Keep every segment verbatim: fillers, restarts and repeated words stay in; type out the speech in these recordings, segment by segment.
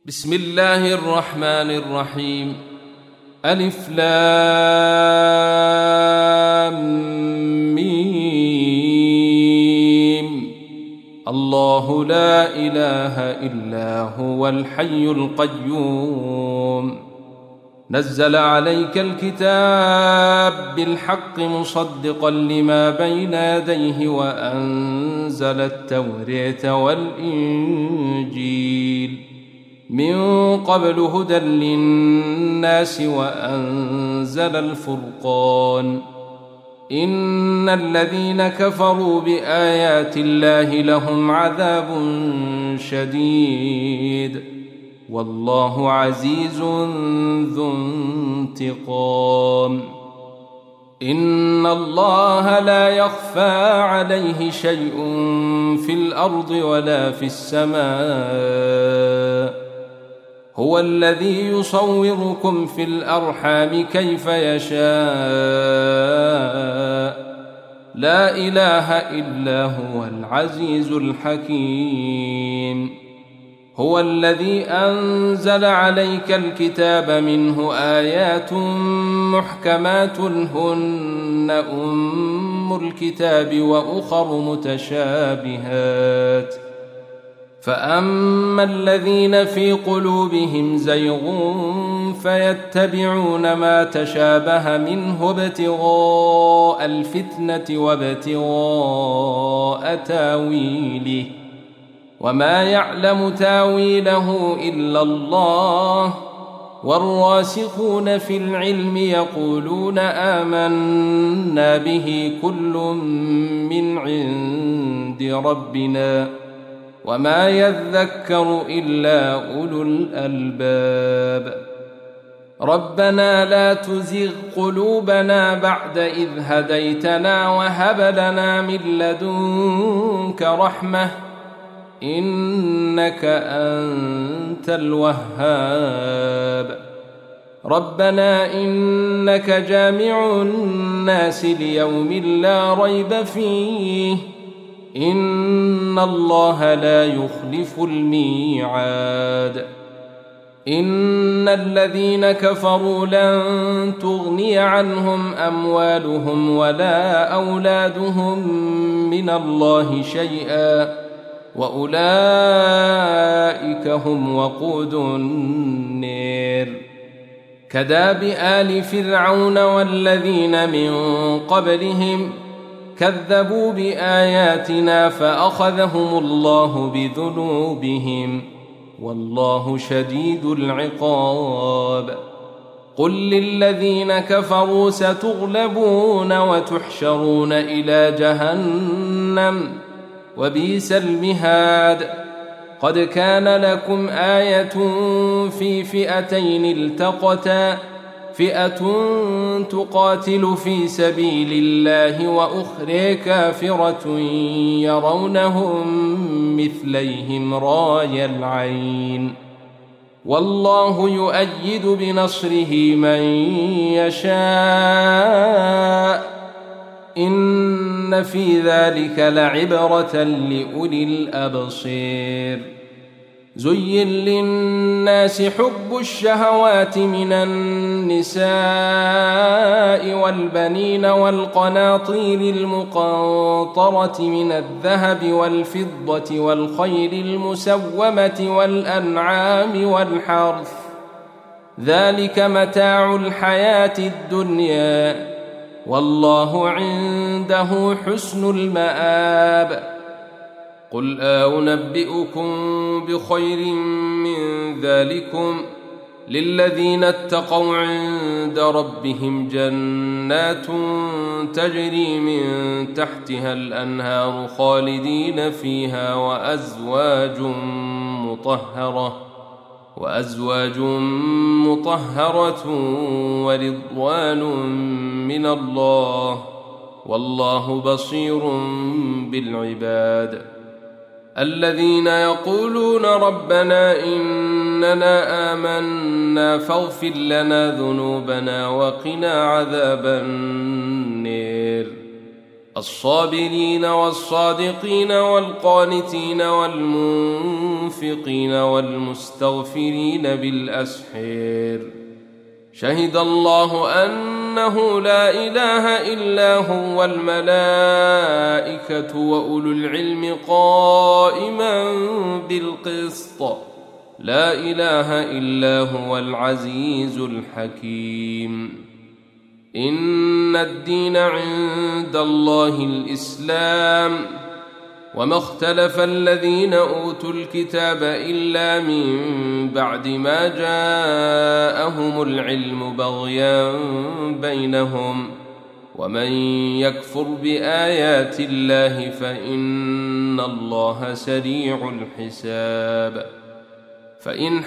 بسم الله الرحمن الرحيم. ألف لام ميم. الله لا إله إلا هو الحي القيوم. نزل عليك الكتاب بالحق مصدقا لما بين يديه وأنزل التوراة والإنجيل من قبل هدى للناس وأنزل الفرقان. إن الذين كفروا بآيات الله لهم عذاب شديد والله عزيز ذو انتقام. إن الله لا يخفى عليه شيء في الأرض ولا في السماء. هو الذي يصوركم في الأرحام كيف يشاء. لا إله إلا هو العزيز الحكيم. هو الذي أنزل عليك الكتاب منه آيات محكمات هن أم الكتاب وأخر متشابهات. فأما الذين في قلوبهم زيغ فيتبعون ما تشابه منه ابتغاء الفتنة وابتغاء تاويله وما يعلم تاويله إلا الله. والراسخون في العلم يقولون آمنا به كل من عند ربنا وما يذكر إلا أولو الألباب. ربنا لا تزغ قلوبنا بعد إذ هديتنا وهب لنا من لدنك رحمة إنك أنت الوهاب. ربنا إنك جامع الناس ليوم لا ريب فيه إن الله لا يخلف الميعاد. إن الذين كفروا لن تغني عنهم أموالهم ولا أولادهم من الله شيئا وأولئك هم وقود النير. كداب آل فرعون والذين من قبلهم كذبوا بآياتنا فأخذهم الله بذنوبهم والله شديد العقاب. قل للذين كفروا ستغلبون وتحشرون إلى جهنم وبئس المهاد. قد كان لكم آية في فئتين التقتا فئة تقاتل في سبيل الله وأخرى كافرة يرونهم مثليهم راي العين والله يؤيد بنصره من يشاء. إن في ذلك لعبرة لأولي الأبصير. زين للناس حب الشهوات من النساء والبنين والقناطير المقنطرة من الذهب والفضة والخيل المسومة والأنعام والحرث ذلك متاع الحياة الدنيا والله عنده حسن المآب. قل أنبئكم بخير من ذلكم للذين اتقوا عند ربهم جنات تجري من تحتها الأنهار خالدين فيها وأزواج مطهرة وأزواج مطهرة ورضوان من الله والله بصير بالعباد. الذين يقولون ربنا إننا آمنا فاغفر لنا ذنوبنا وقنا عذاب النير. الصابرين والصادقين والقانتين والمنفقين والمستغفرين بالأسحار شهد الله أنه لا إله إلا هو والملائكة وأولو العلم قائما بالقسط لا إله إلا هو العزيز الحكيم إن الدين عند الله الإسلام وما اختلف الذين أوتوا الكتاب إلا من بعد ما جاءهم العلم بغيا بينهم ومن يكفر بآيات الله فإن الله سريع الحساب فإن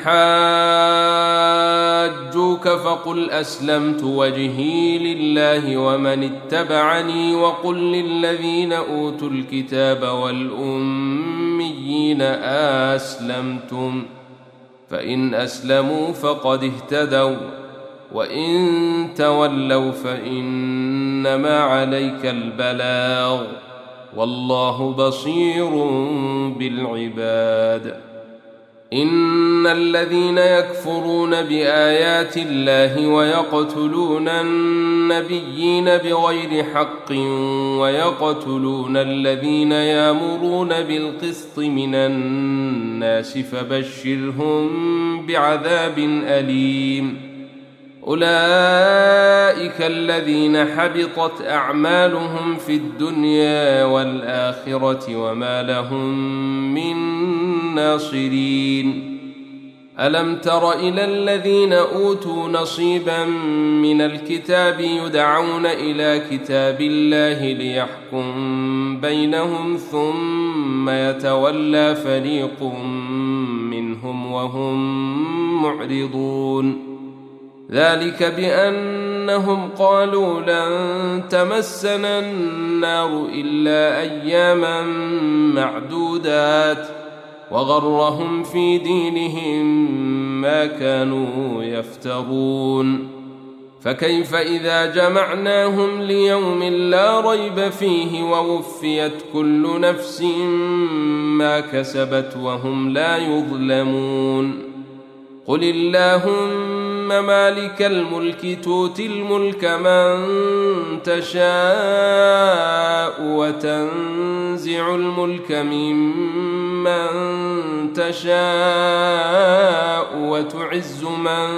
حاجوك فقل أسلمت وجهي لله ومن اتبعني وقل للذين أوتوا الكتاب والأميين أسلمتم فإن أسلموا فقد اهتدوا وإن تولوا فإنما عليك البلاغ والله بصير بالعباد إن الذين يكفرون بآيات الله ويقتلون النبيين بغير حق ويقتلون الذين يأمرون بالقسط من الناس فبشرهم بعذاب أليم أولئك الذين حبطت أعمالهم في الدنيا والآخرة وما لهم من ناصرين ألم تر إلى الذين أوتوا نصيبا من الكتاب يدعون إلى كتاب الله ليحكم بينهم ثم يتولى فريق منهم وهم معرضون ذلك بأنهم قالوا لن تمسنا النار إلا أياما معدودات وغرهم في دينهم ما كانوا يفترون فكيف إذا جمعناهم ليوم لا ريب فيه ووفيت كل نفس ما كسبت وهم لا يظلمون قل اللهم مالك الملك تؤتي الملك من تشاء وتنزع الملك ممن تشاء وتعز من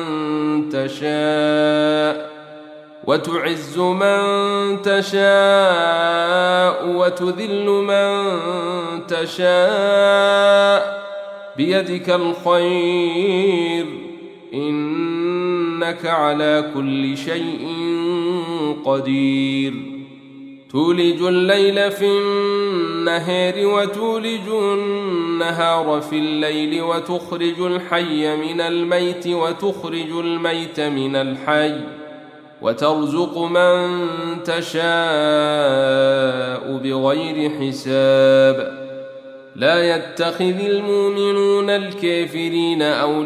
تشاء وتعز من تشاء وتذل من تشاء بيدك الخير إنك على كل شيء قدير تولج الليل في النهار وتولج النهار في الليل وتخرج الحي من الميت وتخرج الميت من الحي وترزق من تشاء بغير حساب لا يتخذ المؤمنون الكافرين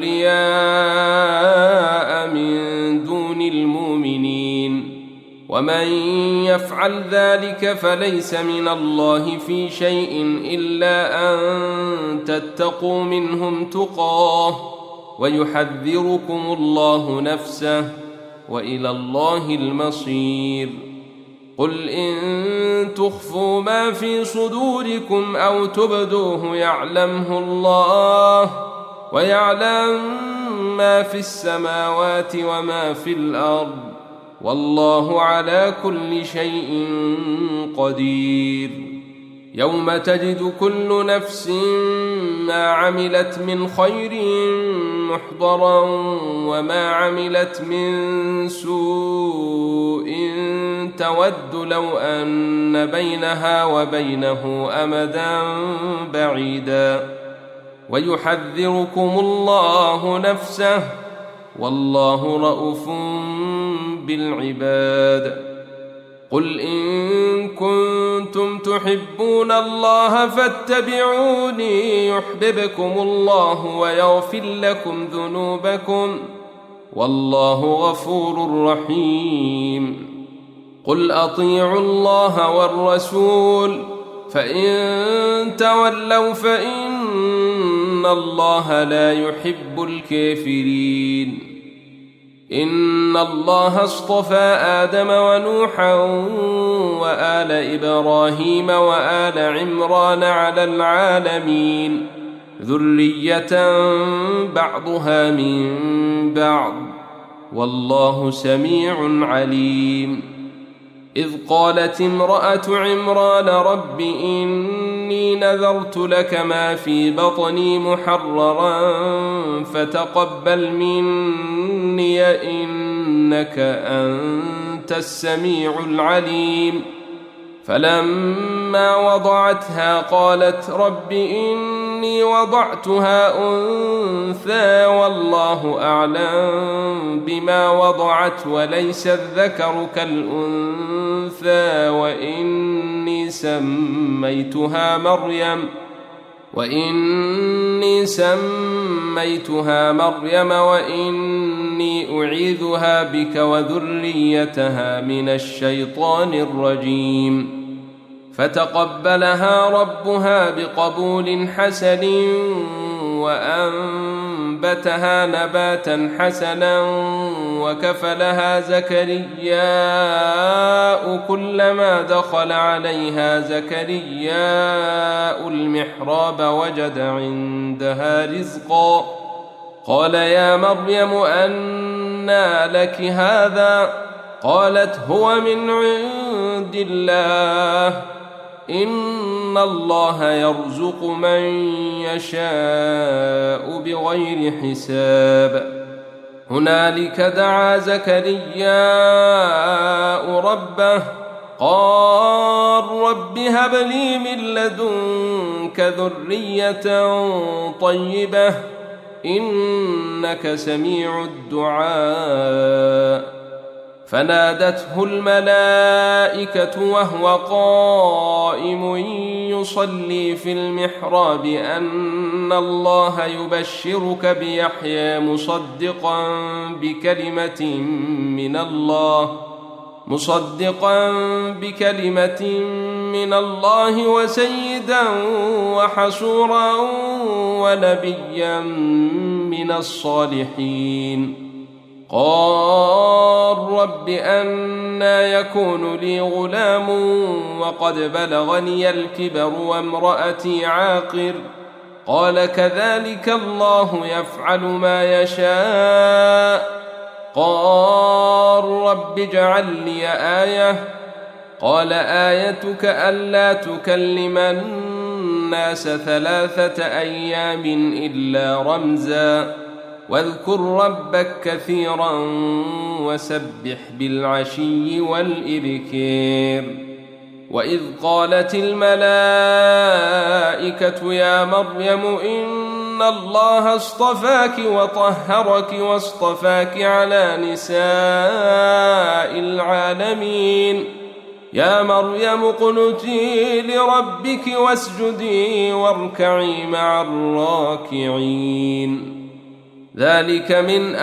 أولياء من دون المؤمنين ومن يفعل ذلك فليس من الله في شيء إلا أن تتقوا منهم تقاه ويحذركم الله نفسه وإلى الله المصير قل إن تخفوا ما في صدوركم أو تبدوه يعلمه الله ويعلم ما في السماوات وما في الأرض والله على كل شيء قدير يوم تجد كل نفس ما عملت من خير محضرا وما عملت من سوء تود لو أن بينها وبينه أمدا بعيدا ويحذركم الله نفسه والله رءوف بالعباد قل إن كنتم تحبون الله فاتبعوني يحببكم الله ويغفر لكم ذنوبكم والله غفور رحيم قل أطيعوا الله والرسول فإن تولوا فإن الله لا يحب الكافرين. إن الله اصطفى آدم ونوحا وآل إبراهيم وآل عمران على العالمين ذرية بعضها من بعض والله سميع عليم. إذ قالت امرأة عمران رب إني نذرت لك ما في بطني محررا فتقبل مني إنك أنت السميع العليم. فلما وضعتها قالت رب إني وضعتها أنثى والله أعلم بما وضعت وليس الذكر كالأنثى وإني سميتها مريم وإني سميتها مريم وإني أعيذها بك وذريتها من الشيطان الرجيم. فتقبلها ربها بقبول حسن وأنبتها نباتا حسنا وكفلها زكرياء كلما دخل عليها زكرياء المحراب وجد عندها رزقا قال يا مريم أنى لك هذا قالت هو من عند الله إن الله يرزق من يشاء بغير حساب. هنالك دعا زكرياء ربه قال رب هب لي من لدنك ذرية طيبة إنك سميع الدعاء. فنادته الملائكة وهو قائم يصلي في المحراب أن الله يبشرك بيحيى مصدقا بكلمة من الله مصدقا بكلمة من الله وسيدا وحصورا ونبيا من الصالحين. قال رب أنى يكون لي غلام وقد بلغني الكبر وامرأتي عاقر قال كذلك الله يفعل ما يشاء. قال رب اجعل لي آية قال آيتك ألا تكلم الناس ثلاثة أيام إلا رمزا واذكر ربك كثيرا وسبح بالعشي والإبكار. وإذ قالت الملائكة يا مريم إن الله اصطفاك وطهرك واصطفاك على نساء العالمين يا مريم اقنتي لربك واسجدي واركعي مع الراكعين. ذلك من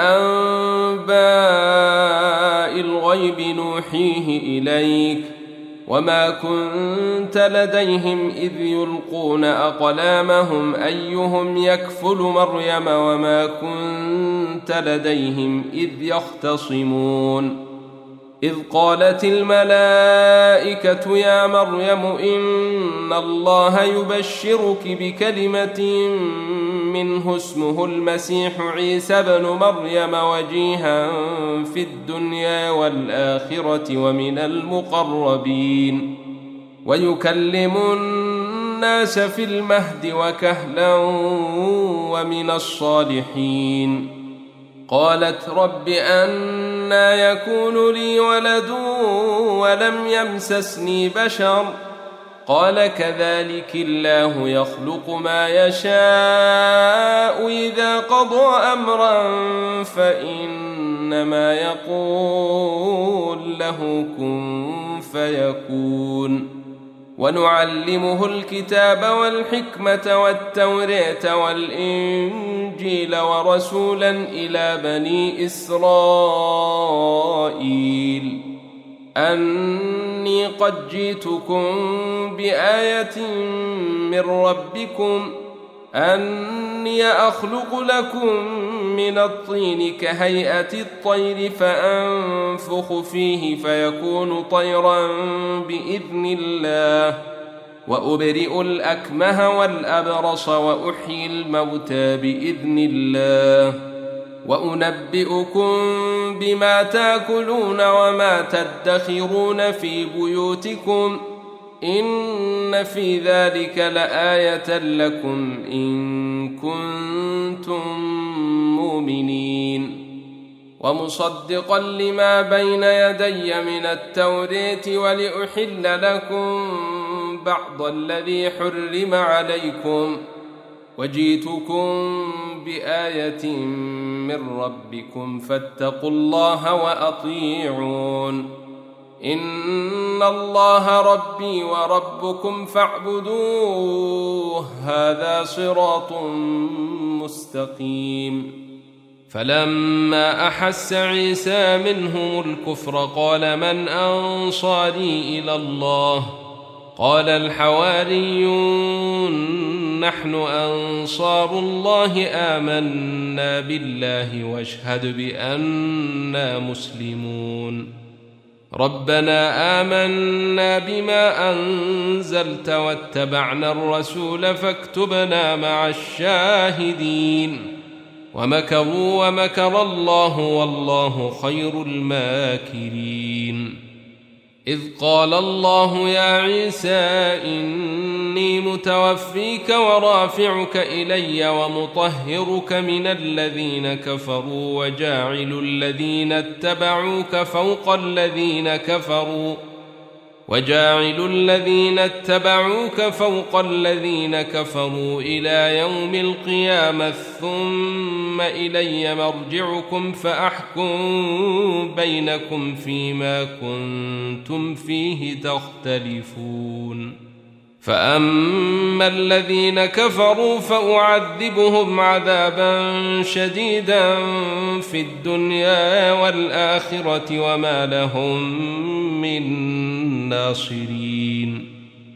أنباء الغيب نوحيه إليك وما كنت لديهم إذ يلقون أقلامهم أيهم يكفل مريم وما كنت لديهم إذ يختصمون. إذ قالت الملائكة يا مريم إن الله يبشرك بكلمة منه اسمه المسيح عيسى بن مريم وجيها في الدنيا والآخرة ومن المقربين ويكلم الناس في المهد وكهلا ومن الصالحين. قالت رب أنى يكون لي ولد ولم يمسسني بشر قال كذلك الله يخلق ما يشاء إذا قضى أمرا فإنما يقول له كن فيكون. ونعلمه الكتاب والحكمة والتوراة والإنجيل ورسولا إلى بني إسرائيل أني قد جئتكم بآية من ربكم أني أخلق لكم من الطين كهيئة الطير فأنفخ فيه فيكون طيرا بإذن الله وأبرئ الأكمه والأبرص وأحيي الموتى بإذن الله وأنبئكم بما تأكلون وما تدخرون في بيوتكم إن في ذلك لآية لكم إن كنتم مؤمنين ومصدقا لما بين يدي من التوراة ولأحل لكم بعض الذي حرم عليكم وجئتكم بآية من ربكم فاتقوا الله وأطيعون إن الله ربي وربكم فاعبدوه هذا صراط مستقيم. فلما أحس عيسى منهم الكفر قال من أنصاري إلى الله قال الحواريون نحن أنصار الله آمنا بالله واشهد بأننا مسلمون. ربنا آمنا بما أنزلت واتبعنا الرسول فاكتبنا مع الشاهدين. ومكروا ومكر الله والله خير الماكرين. إذ قال الله يا عيسى إني متوفيك ورافعك إلي ومطهرك من الذين كفروا وجاعل الذين اتبعوك فوق الذين كفروا وجاعل الذين اتبعوك فوق الذين كفروا إلى يوم القيامة ثم إلي مرجعكم فأحكم بينكم فيما كنتم فيه تختلفون. فأما الذين كفروا فأعذبهم عذابا شديدا في الدنيا والآخرة وما لهم من ناصرين.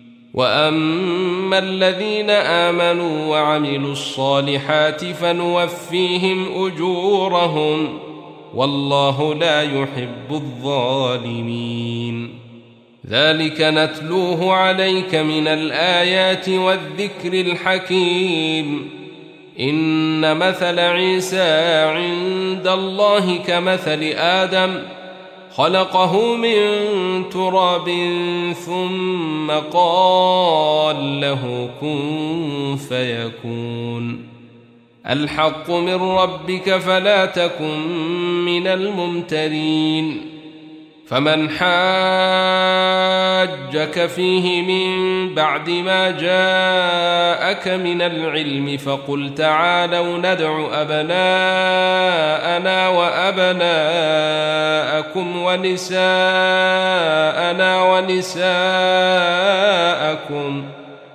وأما الذين آمنوا وعملوا الصالحات فنوفيهم أجورهم والله لا يحب الظالمين. ذلك نتلوه عليك من الآيات والذكر الحكيم. إن مثل عيسى عند الله كمثل آدم خلقه من تراب ثم قال له كن فيكون. الحق من ربك فلا تكن من الممترين. فمن حاجك فيه من بعد ما جاءك من العلم فقل تعالوا ندع أبناءنا وأبناءكم ونساءنا ونساءكم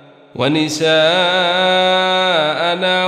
ونساءنا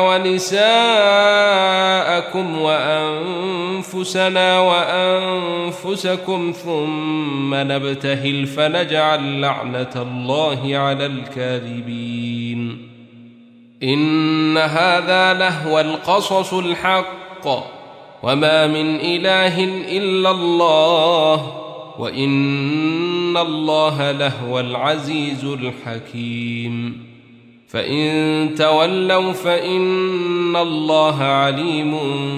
ونساءكم وأنفسنا وأنفسكم ثم نبتهل فنجعل لعنة الله على الكاذبين. إن هذا لهو القصص الحق وما من إله إلا الله وإن الله لهو العزيز الحكيم. فإن تولوا فإن الله عليم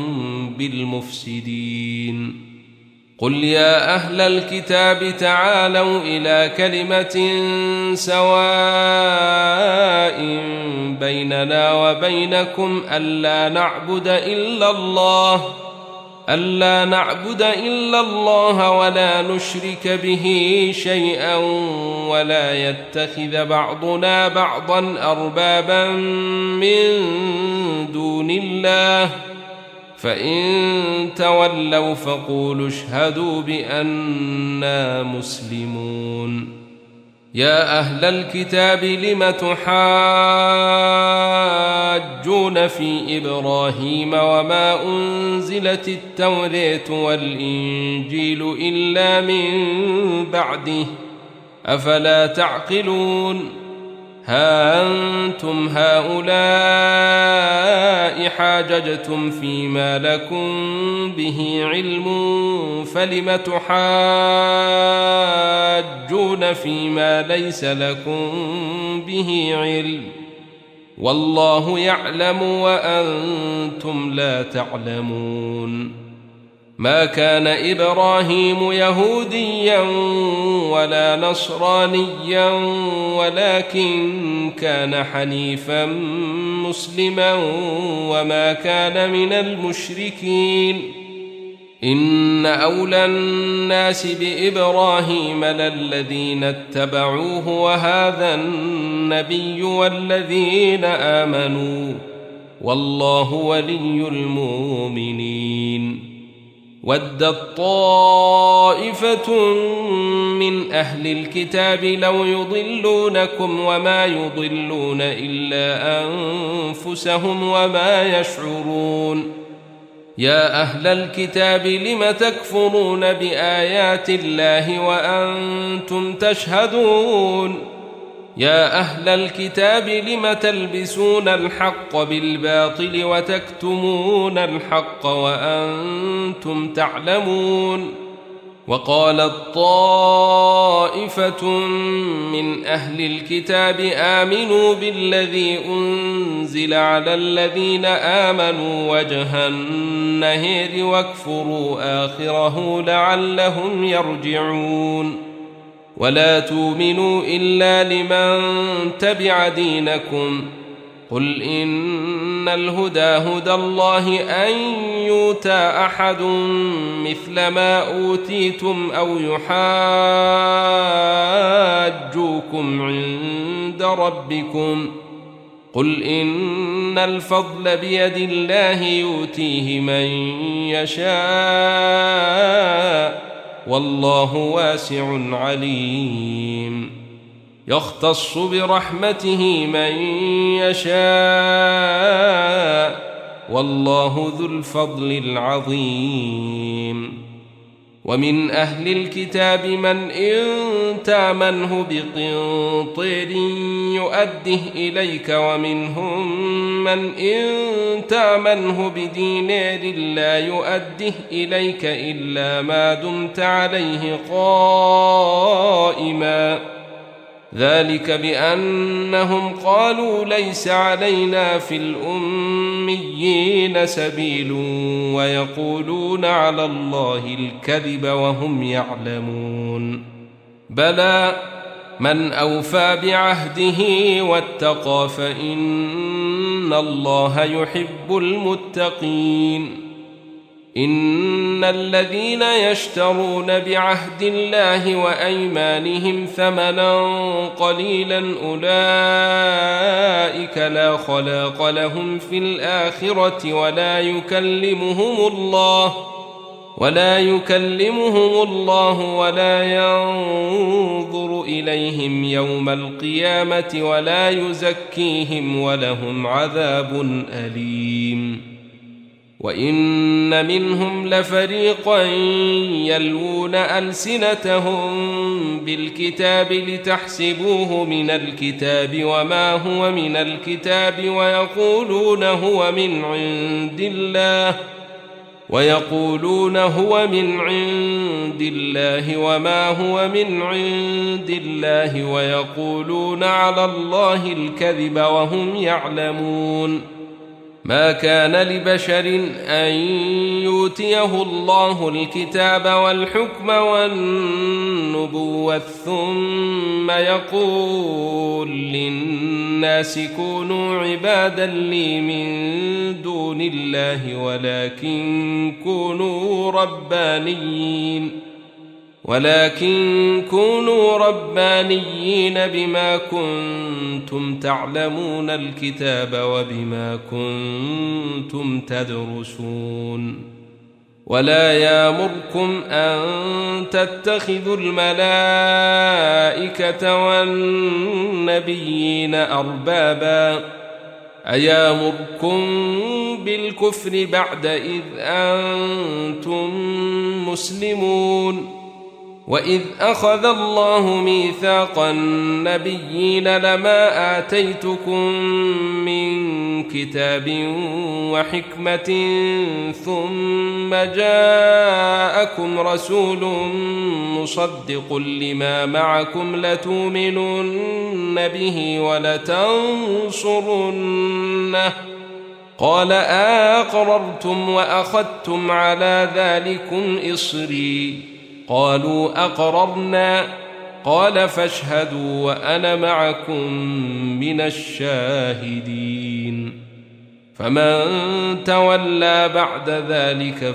بالمفسدين. قل يا أهل الكتاب تعالوا إلى كلمة سواء بيننا وبينكم ألا نعبد إلا الله ألا نعبد إلا الله ولا نشرك به شيئا ولا يتخذ بعضنا بعضا أربابا من دون الله فإن تولوا فقولوا اشهدوا بأننا مسلمون. يا أهل الكتاب لم تحاجون في إبراهيم وما أنزلت التوراة والإنجيل إلا من بعده أفلا تعقلون ها أنتم هؤلاء حاججتم فيما لكم به علم فلم تحاجون فيما ليس لكم به علم والله يعلم وأنتم لا تعلمون ما كان إبراهيم يهوديا ولا نصرانيا ولكن كان حنيفا مسلما وما كان من المشركين إن أولى الناس بإبراهيم للذين اتبعوه وهذا النبي والذين آمنوا والله ولي المؤمنين ودت طائفة من أهل الكتاب لو يضلونكم وما يضلون إلا أنفسهم وما يشعرون يا أهل الكتاب لم تكفرون بآيات الله وأنتم تشهدون يا أهل الكتاب لم تلبسون الحق بالباطل وتكتمون الحق وأنتم تعلمون وقالت طائفة من أهل الكتاب آمنوا بالذي أنزل على الذين آمنوا وجه النهار واكفروا آخره لعلهم يرجعون ولا تؤمنوا إلا لمن تبع دينكم قل إن الهدى هدى الله أن يؤتى أحد مثل ما أوتيتم أو يحاجوكم عند ربكم قل إن الفضل بيد الله يؤتيه من يشاء والله واسع عليم يختص برحمته من يشاء والله ذو الفضل العظيم ومن أهل الكتاب من إن تامنه بقنطير يؤده إليك ومنهم من إن تامنه بدينار لا يؤده إليك إلا ما دمت عليه قائما ذلك بأنهم قالوا ليس علينا في الأميين سبيل ويقولون على الله الكذب وهم يعلمون بلى من أوفى بعهده واتقى فإن الله يحب المتقين إن الذين يشترون بعهد الله وأيمانهم ثمنا قليلا أولئك لا خلاق لهم في الآخرة ولا يكلمهم الله ولا يكلمهم الله ولا ينظر إليهم يوم القيامة ولا يزكيهم ولهم عذاب أليم وإن منهم لفريقا يلوون ألسنتهم بالكتاب لتحسبوه من الكتاب وما هو من الكتاب ويقولون هو من عند الله ويقولون هو من عند الله وما هو من عند الله ويقولون على الله الكذب وهم يعلمون ما كان لبشر أن يؤتيه الله الكتاب والحكم والنبوة ثم يقول للناس كونوا عبادا لي من دون الله ولكن كونوا ربانيين ولكن كونوا ربانيين بما كنتم تعلمون الكتاب وبما كنتم تدرسون ولا يامركم أن تتخذوا الملائكة والنبيين أربابا أيامركم بالكفر بعد إذ أنتم مسلمون وإذ أخذ الله ميثاق النبيين لما آتيتكم من كتاب وحكمة ثم جاءكم رسول مصدق لما معكم لتؤمنن به ولتنصرنه قال أقررتم وأخذتم على ذلكم إصري قالوا أقررنا قال فاشهدوا وأنا معكم من الشاهدين فمن تولى بعد ذلك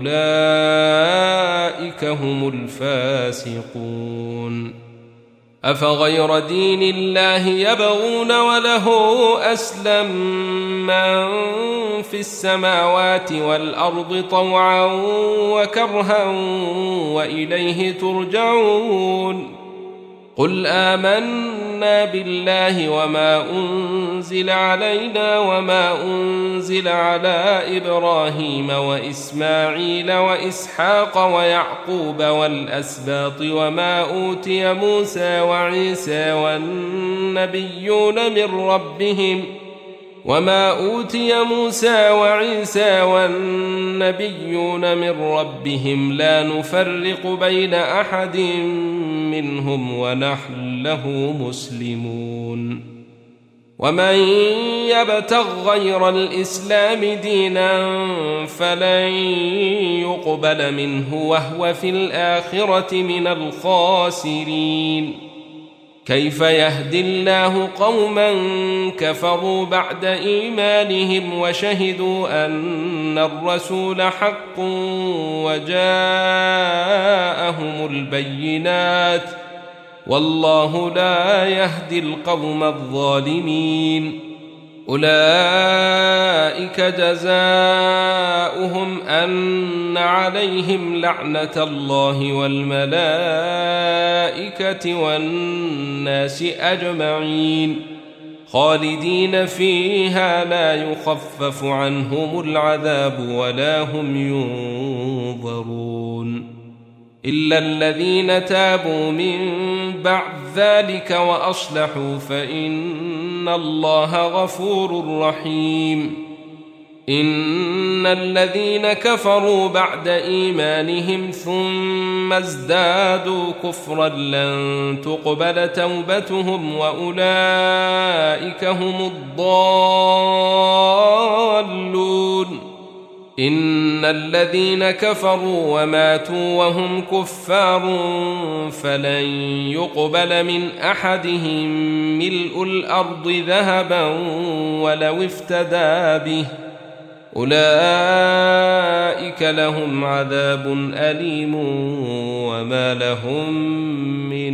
فأولئك هم الفاسقون أفغير دين الله يبغون وله أسلم من في السماوات والأرض طوعا وكرها وإليه ترجعون قل آمنا بالله وما أنزل علينا وما أنزل على إبراهيم وإسماعيل وإسحاق ويعقوب والأسباط وما أوتي موسى وعيسى والنبيون من ربهم وما أوتي موسى وعيسى والنبيون من ربهم لا نفرق بين أحد منهم ونحن له مسلمون ومن يبتغ غير الإسلام دينا فلن يقبل منه وهو في الآخرة من الخاسرين كيف يهدي الله قوما كفروا بعد إيمانهم وشهدوا أن الرسول حق وجاءهم البينات والله لا يهدي القوم الظالمين أولئك جزاؤهم أن عليهم لعنة الله والملائكة والناس أجمعين خالدين فيها لا يخفف عنهم العذاب ولا هم ينظرون إلا الذين تابوا من بعد ذلك وأصلحوا فإن الله غفور رحيم إن الذين كفروا بعد إيمانهم ثم ازدادوا كفرا لن تقبل توبتهم وأولئك هم الضالون إن الذين كفروا وماتوا وهم كفار فلن يقبل من أحدهم ملء الأرض ذهبا ولو افتدى به أولئك لهم عذاب أليم وما لهم من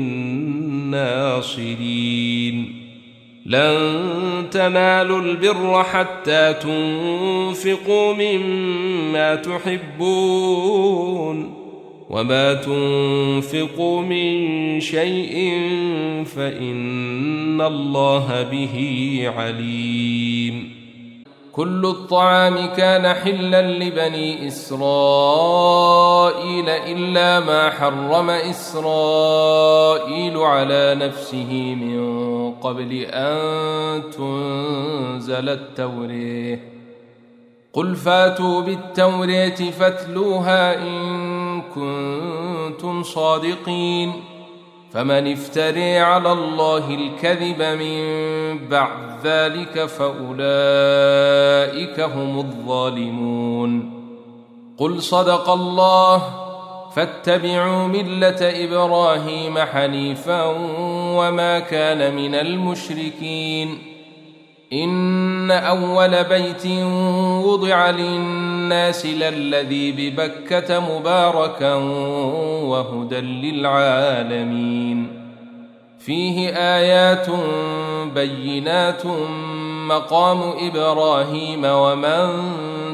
ناصرين لن تنالوا البر حتى تنفقوا مما تحبون وما تنفقوا من شيء فإن الله به عليم كل الطعام كان حلا لبني إسرائيل إلا ما حرم إسرائيل على نفسه من قبل أن تنزل التوراة قل فاتوا بالتوراة فاتلوها إن كنتم صادقين فمن افتري على الله الكذب من بعد ذلك فأولئك هم الظالمون قل صدق الله فاتبعوا ملة إبراهيم حنيفا وما كان من المشركين إن أول بيت وضع للناس للذي ببكة مباركا وهدى للعالمين فيه آيات بينات مقام إبراهيم ومن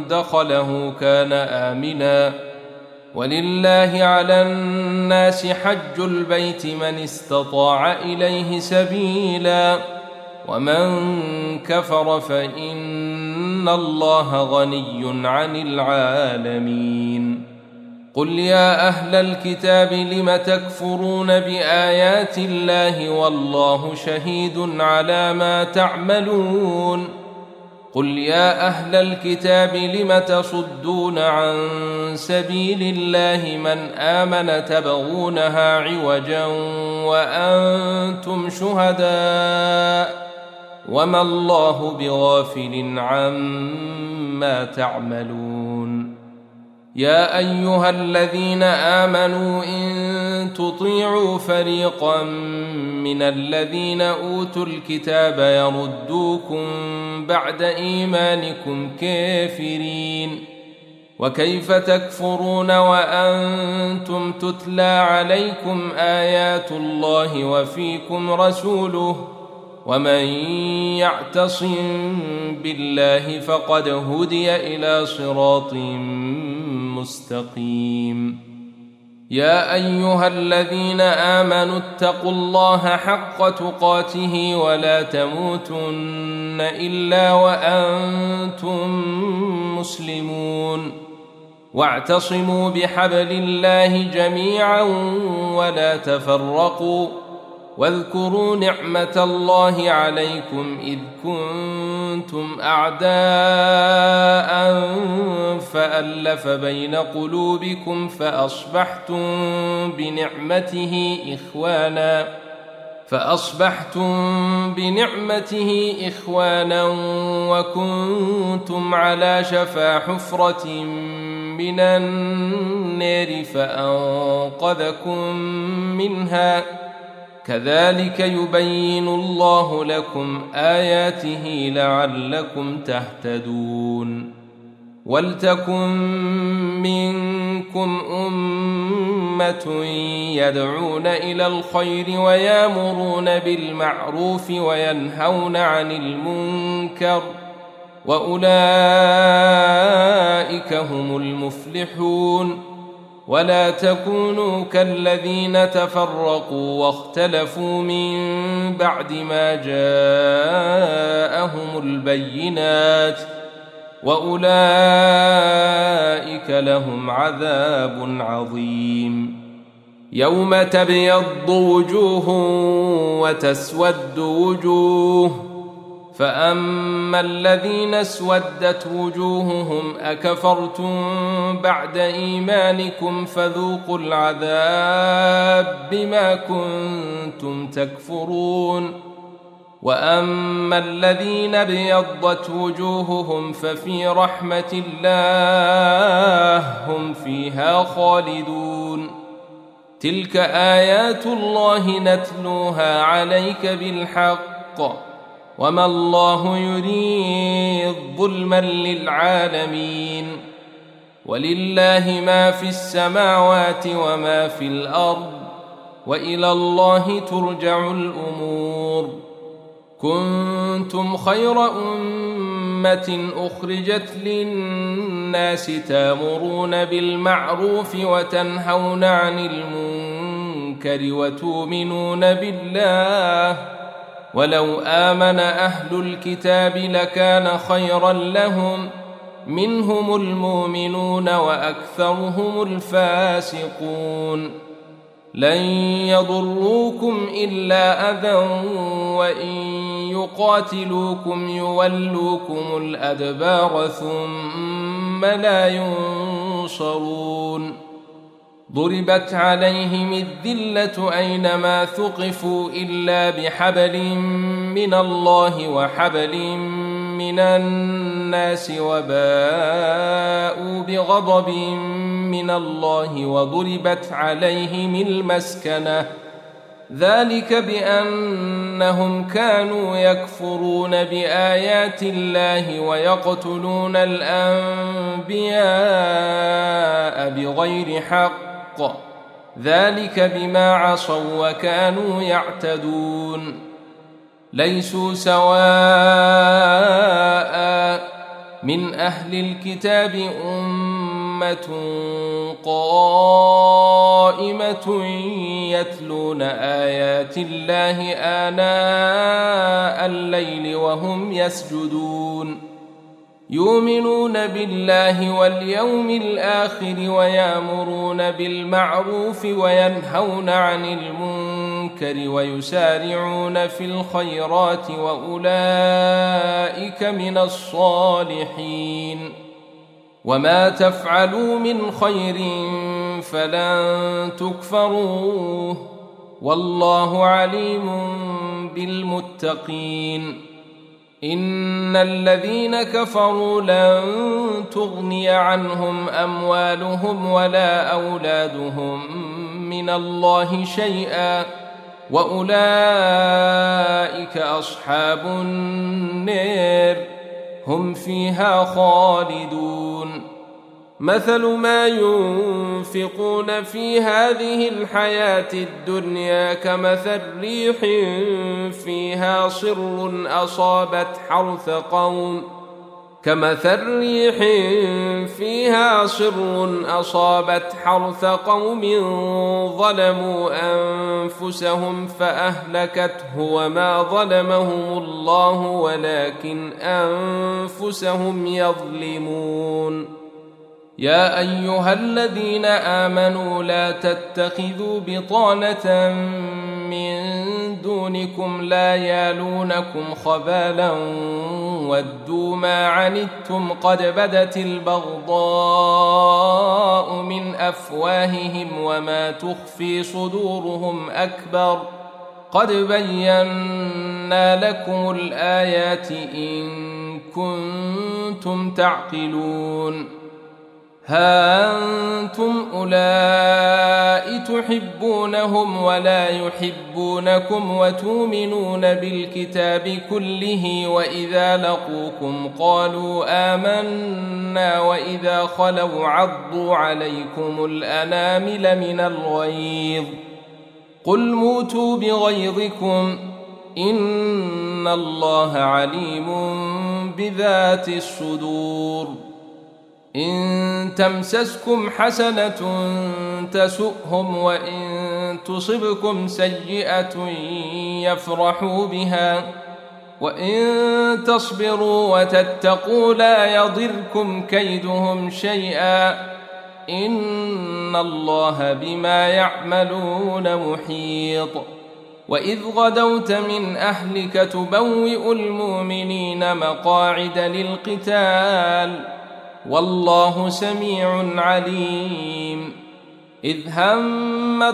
دخله كان آمنا ولله على الناس حج البيت من استطاع إليه سبيلا ومن كفر فإن الله غني عن العالمين قل يا أهل الكتاب لم تكفرون بآيات الله والله شهيد على ما تعملون قل يا أهل الكتاب لم تصدون عن سبيل الله من آمن تبغونها عوجا وأنتم شهداء وما الله بغافل عما تعملون يا أيها الذين آمنوا إن تطيعوا فريقا من الذين أوتوا الكتاب يردوكم بعد إيمانكم كافرين وكيف تكفرون وأنتم تتلى عليكم آيات الله وفيكم رسوله ومن يعتصم بالله فقد هدي إلى صراط مستقيم يا أيها الذين آمنوا اتقوا الله حق تقاته ولا تموتن إلا وأنتم مسلمون واعتصموا بحبل الله جميعا ولا تفرقوا واذكروا نعمة الله عليكم إذ كنتم أعداء فألف بين قلوبكم فأصبحتم بنعمته إخوانا فأصبحتم بنعمته إخوانا وكنتم على شفا حفرة من النار فأنقذكم منها كذلك يبين الله لكم آياته لعلكم تهتدون ولتكن منكم أمة يدعون إلى الخير ويامرون بالمعروف وينهون عن المنكر وأولئك هم المفلحون ولا تكونوا كالذين تفرقوا واختلفوا من بعد ما جاءهم البينات وأولئك لهم عذاب عظيم يوم تبيض وجوه وتسود وجوه فأما الذين اسودت وجوههم أكفرتم بعد إيمانكم فذوقوا العذاب بما كنتم تكفرون وأما الذين ابيضت وجوههم ففي رحمة الله هم فيها خالدون تلك آيات الله نتلوها عليك بالحق وما الله يريد ظلما للعالمين ولله ما في السماوات وما في الأرض وإلى الله ترجع الأمور كنتم خير أمة أخرجت للناس تامرون بالمعروف وتنهون عن المنكر وتؤمنون بالله ولو آمن أهل الكتاب لكان خيرا لهم منهم المؤمنون وأكثرهم الفاسقون لن يضروكم إلا أذى وإن يقاتلوكم يولوكم الأدبار ثم لا ينصرون ضربت عليهم الذلة أينما ثقفوا إلا بحبل من الله وحبل من الناس وباءوا بغضب من الله وضربت عليهم المسكنة ذلك بأنهم كانوا يكفرون بآيات الله ويقتلون الأنبياء بغير حق ذلك بما عصوا وكانوا يعتدون ليسوا سواء من أهل الكتاب أمة قائمة يتلون آيات الله آناء الليل وهم يسجدون يؤمنون بالله واليوم الآخر ويأمرون بالمعروف وينهون عن المنكر ويسارعون في الخيرات وأولئك من الصالحين وما تفعلوا من خير فلن تكفروه والله عليم بالمتقين إن الذين كفروا لن تغني عنهم أموالهم ولا أولادهم من الله شيئا وأولئك أصحاب النار هم فيها خالدون مثل ما ينفقون في هذه الحياة الدنيا كمثل ريح فيها صر أصابت حرث قوم كمثل ريح فيها صر أصابت حرث قوم ظلموا أنفسهم فأهلكته وما ظلمهم الله ولكن أنفسهم يظلمون يا أيها الذين آمنوا لا تتخذوا بطانة من دونكم لا يالونكم خبالا ودوا ما عنتم قد بدت البغضاء من أفواههم وما تخفي صدورهم أكبر قد بينا لكم الآيات إن كنتم تعقلون ها أنتم أولئك تحبونهم ولا يحبونكم وتؤمنون بالكتاب كله وإذا لقوكم قالوا آمنا وإذا خلوا عضوا عليكم الأنامل من الغيظ قل موتوا بغيظكم إن الله عليم بذات الصدور إن تمسسكم حسنة تسؤهم وإن تصبكم سيئة يفرحوا بها وإن تصبروا وتتقوا لا يضركم كيدهم شيئا إن الله بما يعملون محيط وإذ غدوت من أهلك تبوئ المؤمنين مقاعد للقتال والله سميع عليم إذ همت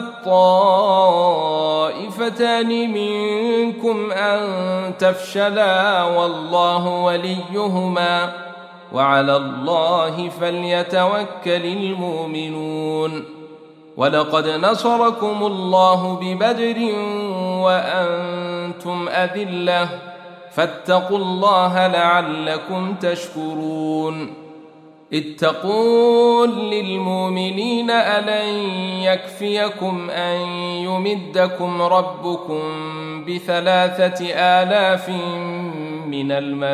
طائفتان منكم أن تفشلا والله وليهما وعلى الله فليتوكل المؤمنون ولقد نصركم الله ببدر وأنتم أذلة فاتقوا الله لعلكم تشكرون إذ تقول للمؤمنين ألن يكفيكم أن يمدكم ربكم بثلاثة آلاف من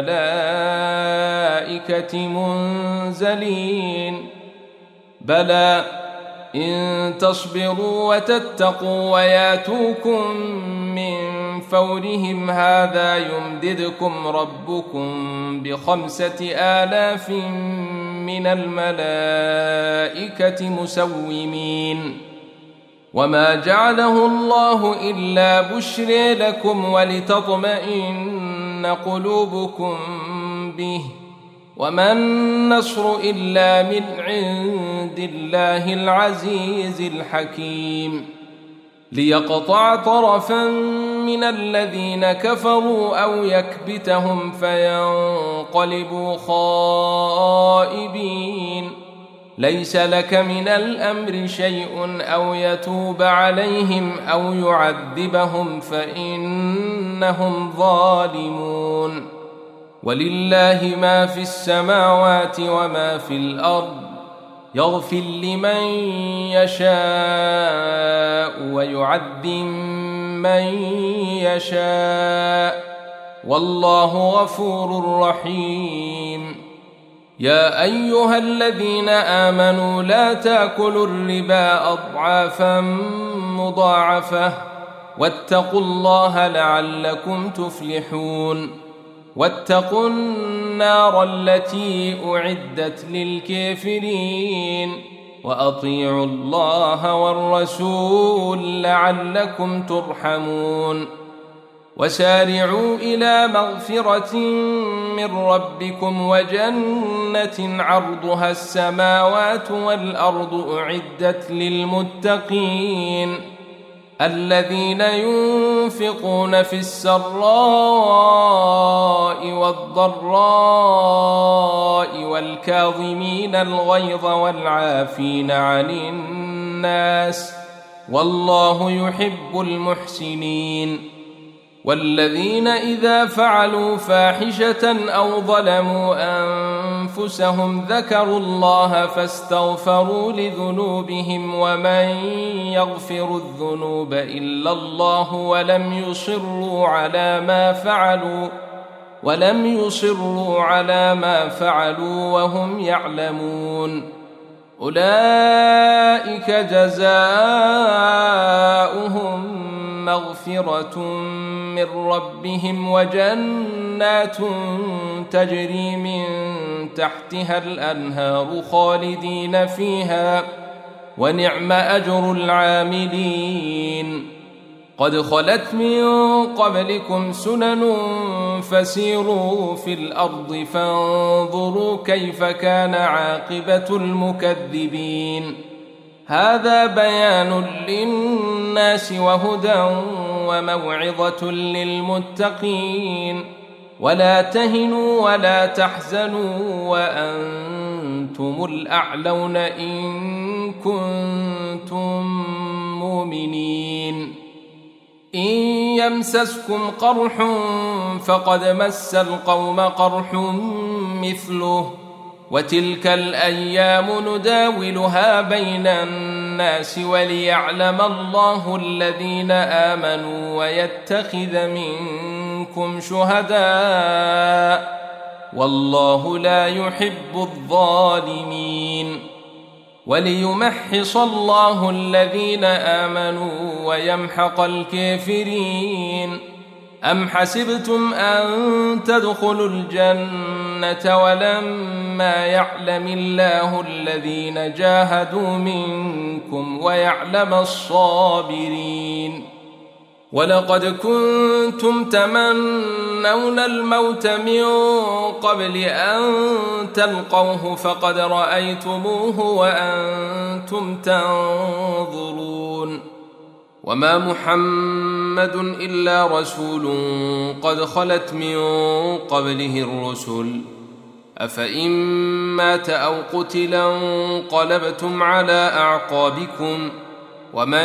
الملائكة منزلين بلى إن تصبروا وتتقوا وياتوكم من فورهم هذا يمددكم ربكم بخمسة آلاف من الملائكة مسومين وما جعله الله إلا بشرى لكم ولتطمئن قلوبكم به وما النصر إلا من عند الله العزيز الحكيم ليقطع طرفا من الذين كفروا أو يكبتهم فينقلبوا خائبين ليس لك من الأمر شيء أو يتوب عليهم أو يعذبهم فإنهم ظالمون ولله ما في السماوات وما في الأرض يغفر لمن يشاء ويعذب من يشاء والله غفور رحيم يا أيها الذين آمنوا لا تأكلوا الربا أضعافا مضاعفة واتقوا الله لعلكم تفلحون واتقوا النار التي أعدت للكافرين وأطيعوا الله والرسول لعلكم ترحمون وسارعوا إلى مغفرة من ربكم وجنة عرضها السماوات والأرض أعدت للمتقين الذين ينفقون في السراء والضراء والكاظمين الغيظ والعافين عن الناس والله يحب المحسنين والذين إذا فعلوا فاحشة أو ظلموا أنفسهم ذكروا الله فاستغفروا لذنوبهم ومن يغفر الذنوب إلا الله ولم يصروا على ما فعلوا ولم يصروا على ما فعلوا وهم يعلمون أولئك جزاؤهم مغفرة من ربهم وجنات تجري من تحتها الأنهار خالدين فيها ونعم أجر العاملين قد خلت من قبلكم سنن فسيروا في الأرض فانظروا كيف كان عاقبة المكذبين هذا بيان للناس وهدى وموعظة للمتقين ولا تهنوا ولا تحزنوا وأنتم الأعلون إن كنتم مؤمنين إن يمسسكم قرح فقد مس القوم قرح مثله وتلك الأيام نداولها بين الناس وليعلم الله الذين آمنوا ويتخذ منكم شهداء والله لا يحب الظالمين وليمحص الله الذين آمنوا ويمحق الكافرين أم حسبتم أن تدخلوا الجنة ولما يعلم الله الذين جاهدوا منكم ويعلم الصابرين ولقد كنتم تمنون الموت من قبل أن تلقوه فقد رأيتموه وأنتم تنظرون وما محمد إلا رسول قد خلت من قبله الرسل أفإن مات أو قتلا انقلبتم على أعقابكم ومن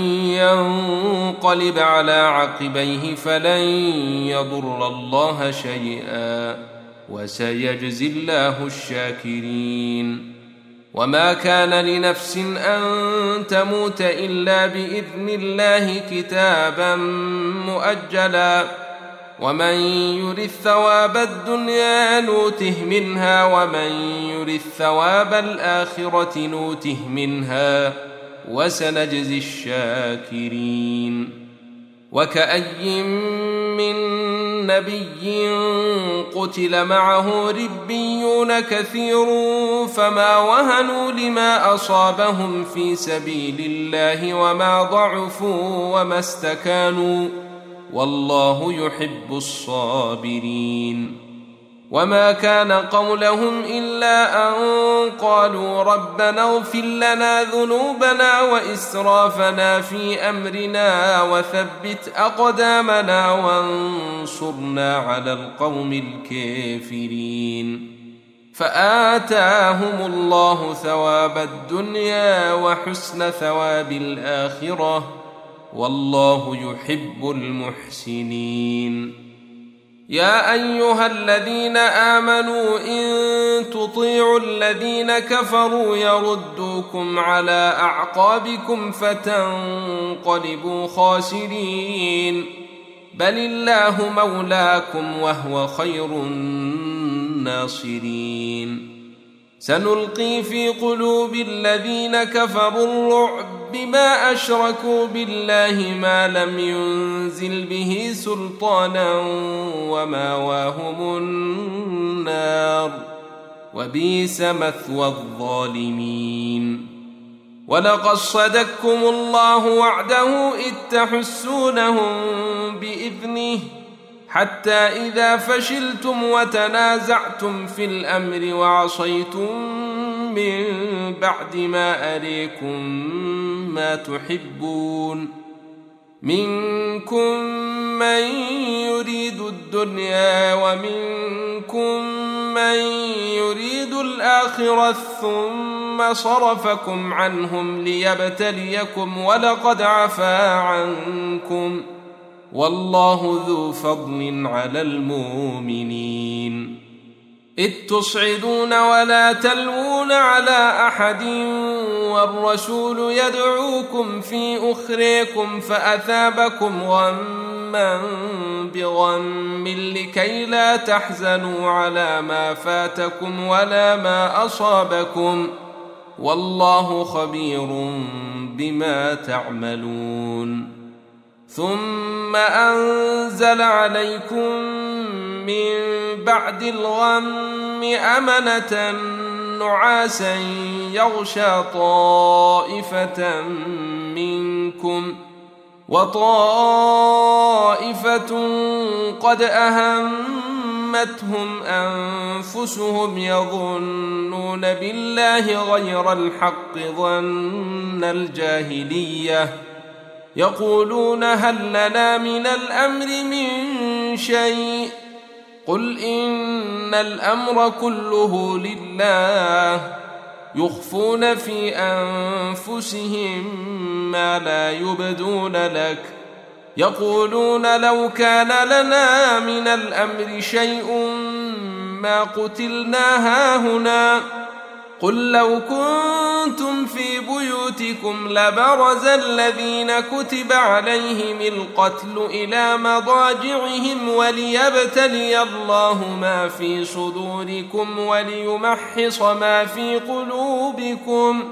ينقلب على عقبيه فلن يضر الله شيئا وسيجزي الله الشاكرين وما كان لنفس أن تموت إلا بإذن الله كتابا مؤجلا ومن يرد ثواب الدنيا نوته منها ومن يرد ثواب الآخرة نوته منها وسنجزي الشاكرين وكأي من نبي قتل معه ربيون كثير فما وهنوا لما أصابهم في سبيل الله وما ضعفوا وما استكانوا والله يحب الصابرين وما كان قولهم إلا أن قالوا ربنا اغفر لنا ذنوبنا وإسرافنا في أمرنا وثبت أقدامنا وانصرنا على القوم الكافرين فآتاهم الله ثواب الدنيا وحسن ثواب الآخرة والله يحب المحسنين يا أيها الذين آمنوا إن تطيعوا الذين كفروا يردوكم على أعقابكم فتنقلبوا خاسرين بل الله مولاكم وهو خير الناصرين سنلقي في قلوب الذين كفروا الرعب بما أشركوا بالله ما لم ينزل به سلطانا ومأواهم النار وبئس مثوى الظالمين. ولقد صدقكم الله وعده إذ تحسونهم بإذنه حتى إذا فشلتم وتنازعتم في الأمر وعصيتم من بعد ما أريكم ما تحبون منكم من يريد الدنيا ومنكم من يريد الآخرة ثم صرفكم عنهم ليبتليكم ولقد عفا عنكم والله ذو فضل على المؤمنين. إذ تصعدون ولا تلوون على أحد والرسول يدعوكم في أخريكم فأثابكم غما بغم لكي لا تحزنوا على ما فاتكم ولا ما أصابكم والله خبير بما تعملون. ثم أنزل عليكم من بعد الغم أمنة نعاسا يغشى طائفة منكم وطائفة قد أهمتهم أنفسهم يظنون بالله غير الحق ظن الجاهلية يقولون هل لنا من الأمر من شيء قل إن الأمر كله لله يخفون في أنفسهم ما لا يبدون لك يقولون لو كان لنا من الأمر شيء ما قتلنا هاهنا قل لو كنتم في بيوتكم لبرز الذين كتب عليهم القتل إلى مضاجعهم وليبتلي الله ما في صدوركم وليمحص ما في قلوبكم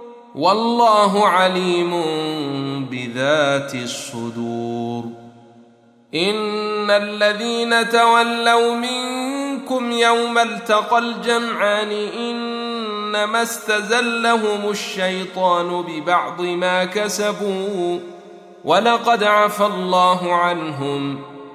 والله عليم بذات الصدور. إن الذين تولوا منكم يوم التقى الجمعان إنما استزلهم الشيطان ببعض ما كسبوا ولقد عفى الله عنهم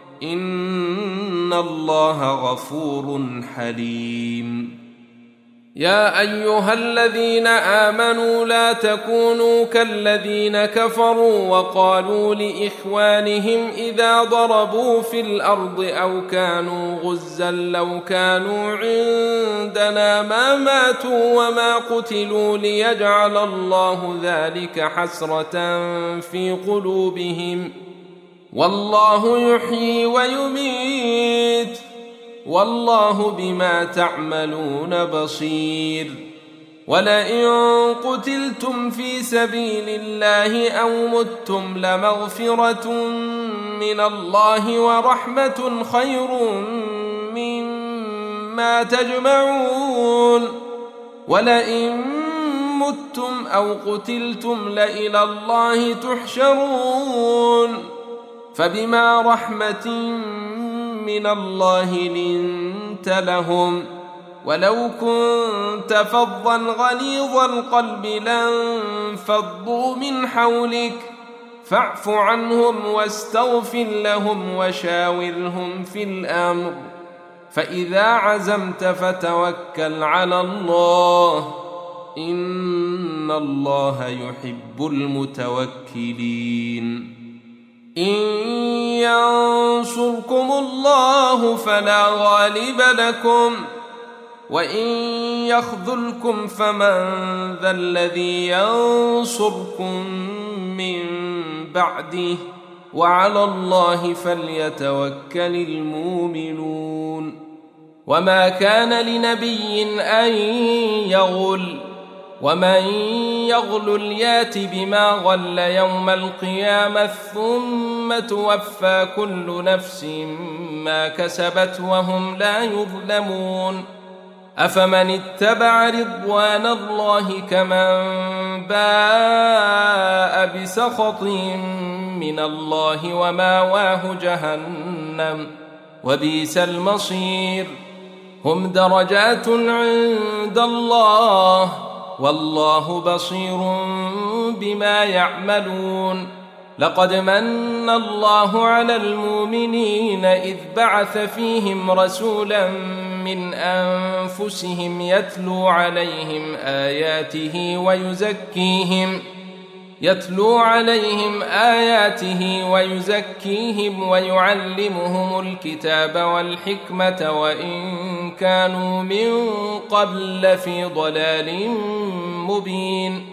إن الله غفور حليم. يا أيها الذين آمنوا لا تكونوا كالذين كفروا وقالوا لإخوانهم إذا ضربوا في الأرض أو كانوا غزا لو كانوا عندنا ما ماتوا وما قتلوا ليجعل الله ذلك حسرة في قلوبهم والله يحيي ويميت والله بما تعملون بصير. ولئن قتلتم في سبيل الله أو متم لمغفرة من الله ورحمة خير مما تجمعون. ولئن متم أو قتلتم لإلى الله تحشرون. فبما رحمة من الله لنت لهم ولو كنت فظا غليظ القلب لانفضوا من حولك فاعف عنهم واستغفر لهم وشاورهم في الأمر فإذا عزمت فتوكل على الله إن الله يحب المتوكلين. إن ينصركم الله فلا غالب لكم وإن يخذلكم فمن ذا الذي ينصركم من بعده وعلى الله فليتوكل المؤمنون. وما كان لنبي أن يغل ومن يغل يات بما غل يوم القيامة ثم توفى كل نفس ما كسبت وهم لا يظلمون. أفمن اتبع رضوان الله كمن باء بسخط من الله وماواه جهنم وبئس المصير هم درجات عند الله والله بصير بما يعملون لقد من الله على المؤمنين إذ بعث فيهم رسولا من أنفسهم يتلو عليهم آياته ويزكيهم يتلو عليهم آياته ويزكيهم ويعلمهم الكتاب والحكمة وإن كانوا من قبل لفي ضلال مبين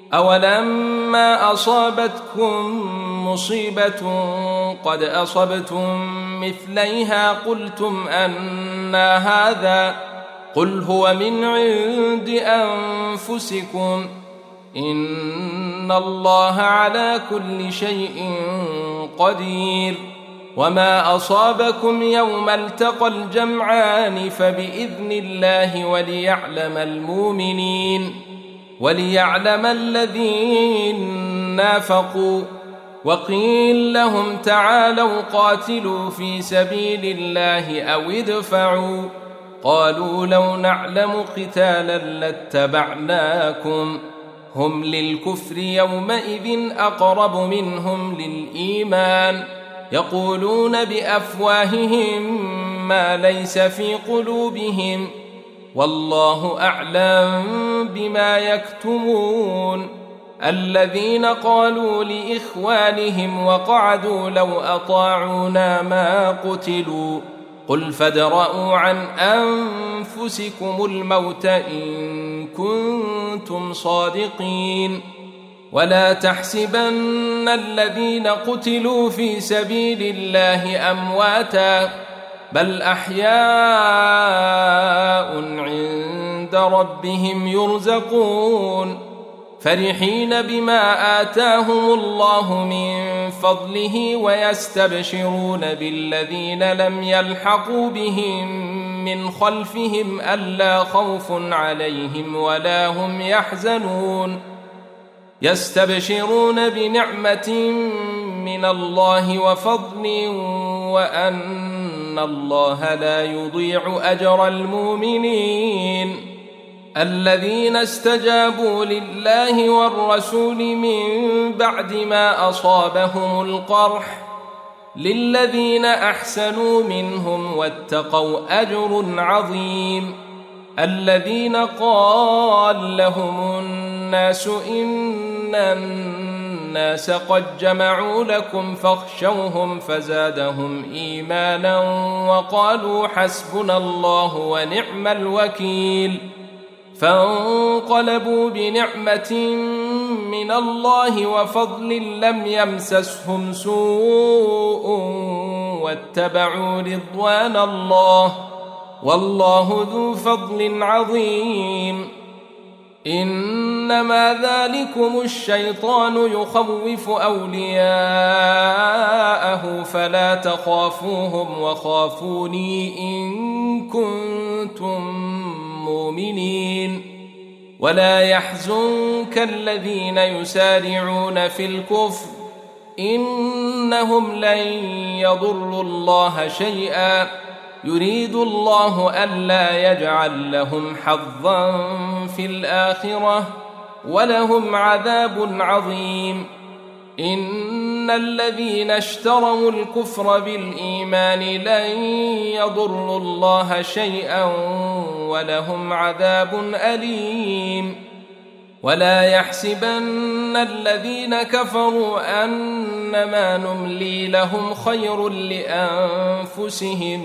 أولما أصابتكم مصيبة قد أصبتم مثليها قلتم أنى هذا قل هو من عند أنفسكم إن الله على كل شيء قدير وما أصابكم يوم التقى الجمعان فبإذن الله وليعلم المؤمنين وليعلم الذين نافقوا وقيل لهم تعالوا قاتلوا في سبيل الله أو ادفعوا قالوا لو نعلم قتالا لاتبعناكم هم للكفر يومئذ أقرب منهم للإيمان يقولون بأفواههم ما ليس في قلوبهم والله أعلم بما يكتمون الذين قالوا لإخوانهم وقعدوا لو أطاعونا ما قتلوا قل فادرءوا عن أنفسكم الموت إن كنتم صادقين ولا تحسبن الذين قتلوا في سبيل الله أمواتا بل أحياء عند ربهم يرزقون فرحين بما آتاهم الله من فضله ويستبشرون بالذين لم يلحقوا بهم من خلفهم ألا خوف عليهم ولا هم يحزنون يستبشرون بنعمة من الله وفضل وأن الله لا يضيع أجر المؤمنين الذين استجابوا لله والرسول من بعد ما أصابهم القرح للذين أحسنوا منهم واتقوا أجر عظيم الذين قال لهم الناس إن الناس قد جمعوا لكم فاخشوهم فزادهم إيمانا وقالوا حسبنا الله ونعم الوكيل فانقلبوا بنعمة من الله وفضل لم يمسسهم سوء واتبعوا رضوان الله والله ذو فضل عظيم إنما ذلكم الشيطان يخوف أولياءه فلا تخافوهم وخافوني إن كنتم مؤمنين ولا يحزنك الذين يسارعون في الكفر إنهم لن يضروا الله شيئا يريد الله ألا يجعل لهم حظا في الآخرة ولهم عذاب عظيم إن الذين اشتروا الكفر بالإيمان لن يضروا الله شيئا ولهم عذاب أليم ولا يحسبن الذين كفروا أنما نملي لهم خير لأنفسهم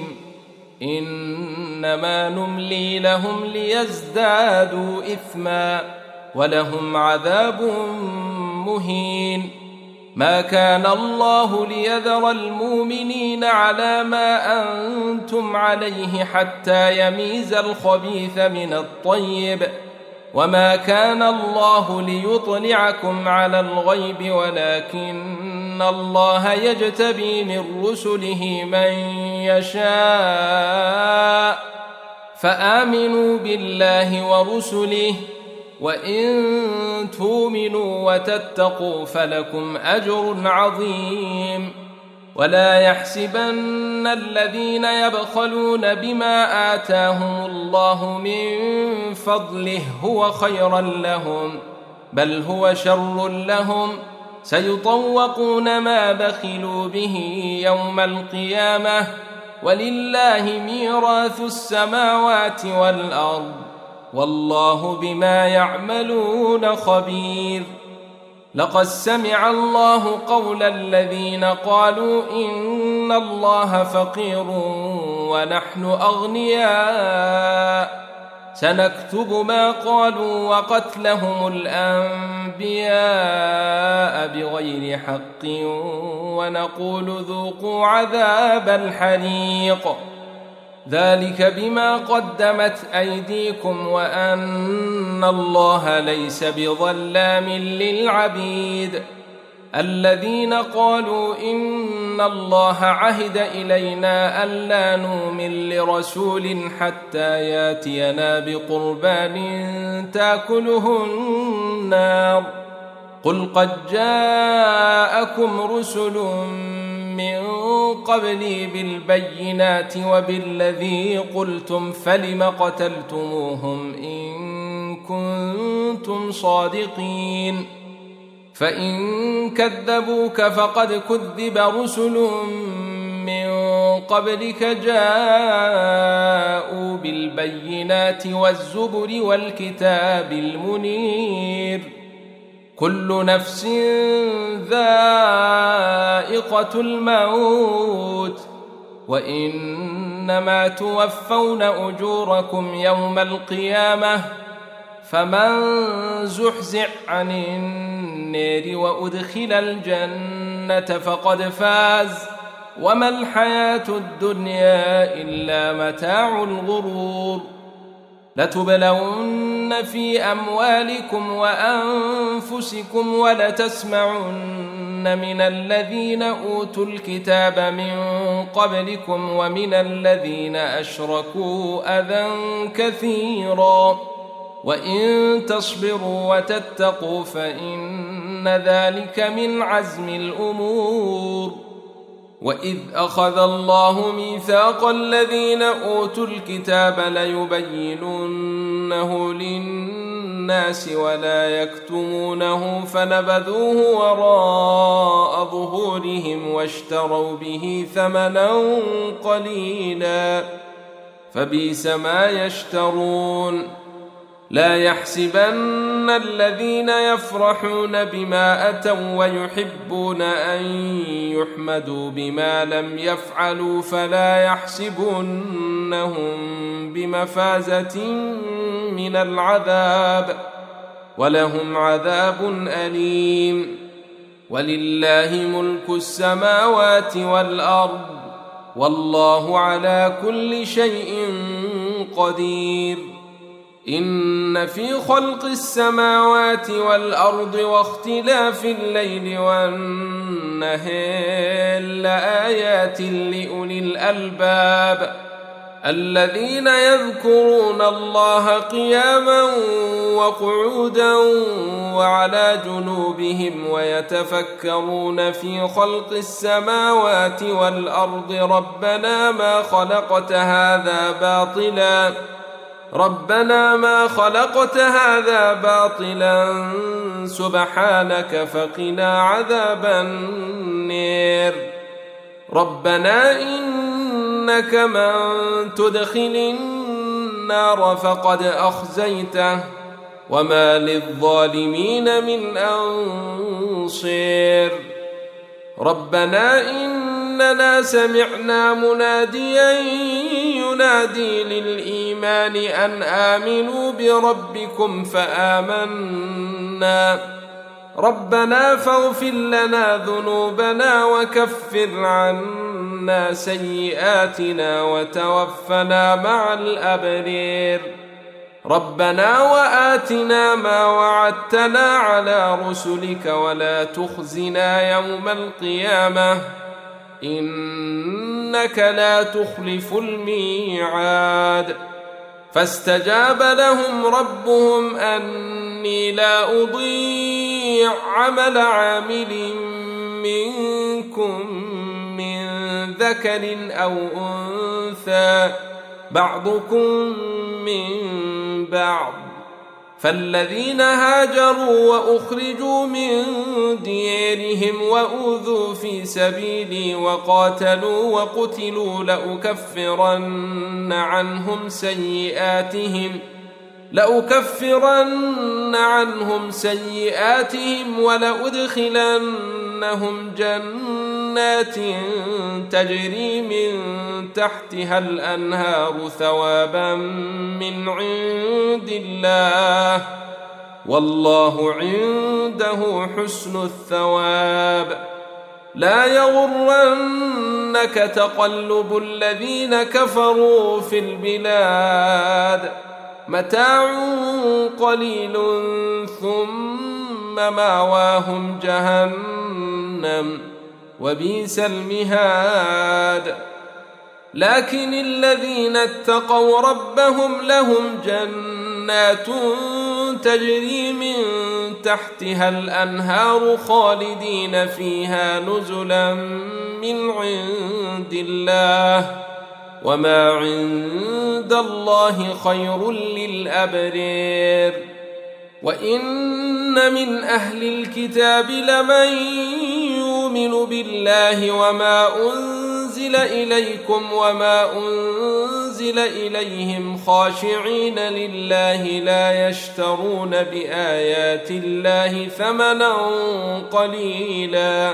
إنما نملي لهم ليزدادوا إثما ولهم عذاب مهين ما كان الله ليذر المؤمنين على ما أنتم عليه حتى يميز الخبيث من الطيب وما كان الله ليطلعكم على الغيب ولكن الله يجتبي من رسله من يشاء فآمنوا بالله ورسله، وإن تؤمنوا وتتقوا فلكم أجر عظيم. ولا يحسبن الذين يبخلون بما آتاهم الله من فضله هو خيرا لهم، بل هو شر لهم، سيطوقون ما بخلوا به يوم القيامة، ولله ميراث السماوات والأرض، والله بما يعملون خبير. لقد سمع الله قول الذين قالوا إن الله فقير ونحن أغنياء، سنكتب ما قالوا وقتلهم الأنبياء بغير حق، ونقول ذوقوا عذاب الحريق، ذلك بما قدمت أيديكم وأن الله ليس بظلام للعبيد. الذين قالوا إن الله عهد إلينا ألا نؤمن لرسول حتى ياتينا بقربان تأكله النار، قل قد جاءكم رسل من قبلي بالبينات وبالذي قلتم، فلم قتلتموهم إن كنتم صادقين؟ فإن كذبوك فقد كذب رسل من قبلك جاءوا بالبينات والزبر والكتاب المنير. كل نفس ذائقة الموت، وإنما توفون أجوركم يوم القيامة، فمن زحزح عن النار وأدخل الجنة فقد فاز، وما الحياة الدنيا إلا متاع الغرور. لتبلون في أموالكم وأنفسكم ولتسمعن من الذين أوتوا الكتاب من قبلكم ومن الذين أشركوا أذى كثيرا، وإن تصبروا وتتقوا فإن ذلك من عزم الأمور. وإذ أخذ الله ميثاق الذين أوتوا الكتاب ليبيننه للناس ولا يكتمونه فنبذوه وراء ظهورهم واشتروا به ثمنا قليلا، فبئس ما يشترون. لا يحسبن الذين يفرحون بما أتوا ويحبون أن يحمدوا بما لم يفعلوا فلا يحسبنهم بمفازة من العذاب، ولهم عذاب أليم. ولله ملك السماوات والأرض، والله على كل شيء قدير. إن في خلق السماوات والأرض واختلاف الليل والنهار لآيات لأولي الألباب، الذين يذكرون الله قياما وقعودا وعلى جنوبهم ويتفكرون في خلق السماوات والأرض ربنا ما خلقت هذا باطلا ربنا ما خلقت هذا باطلا سبحانك فقنا عذاب النار. ربنا إنك من تدخل النار فقد أخزيته وما للظالمين من أنصير. ربنا إننا سمعنا مناديا ينادي للإيمان أن آمنوا بربكم فآمنا ربنا فاغفر لنا ذنوبنا وكفر عنا سيئاتنا وتوفنا مع الأبرار. ربنا وآتنا ما وعدتنا على رسلك ولا تخزنا يوم القيامة إنك لا تخلف الميعاد. فاستجاب لهم ربهم أني لا أضيع عمل عامل منكم من ذكر أو أنثى بعضكم من بعض، فالذين هاجروا وأخرجوا من ديارهم وأوذوا في سبيلي وقاتلوا وقتلوا لأكفرن عنهم سيئاتهم لأكفرن عنهم سيئاتهم ولأدخلنهم جنات تجري من تحتها الأنهار ثوابا من عند الله، والله عنده حسن الثواب. لا يغرنك تقلب الذين كفروا في البلاد، متاع قليل ثم مأواهم جهنم وبئس المهاد. لكن الذين اتقوا ربهم لهم جنات تجري من تحتها الأنهار خالدين فيها نزلا من عند الله، وما عند الله خير للأبرار. وإن من أهل الكتاب لمن يؤمن بالله وما أنزل إليكم وما أنزل إليهم خاشعين لله لا يشترون بآيات الله ثمنا قليلا،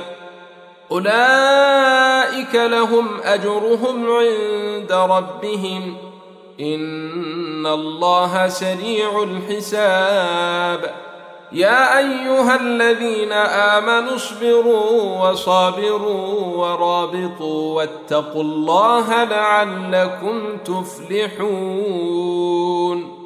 أولئك لهم أجرهم عند ربهم إن الله سريع الحساب. يا أيها الذين آمنوا اصبروا وصابروا ورابطوا واتقوا الله لعلكم تفلحون.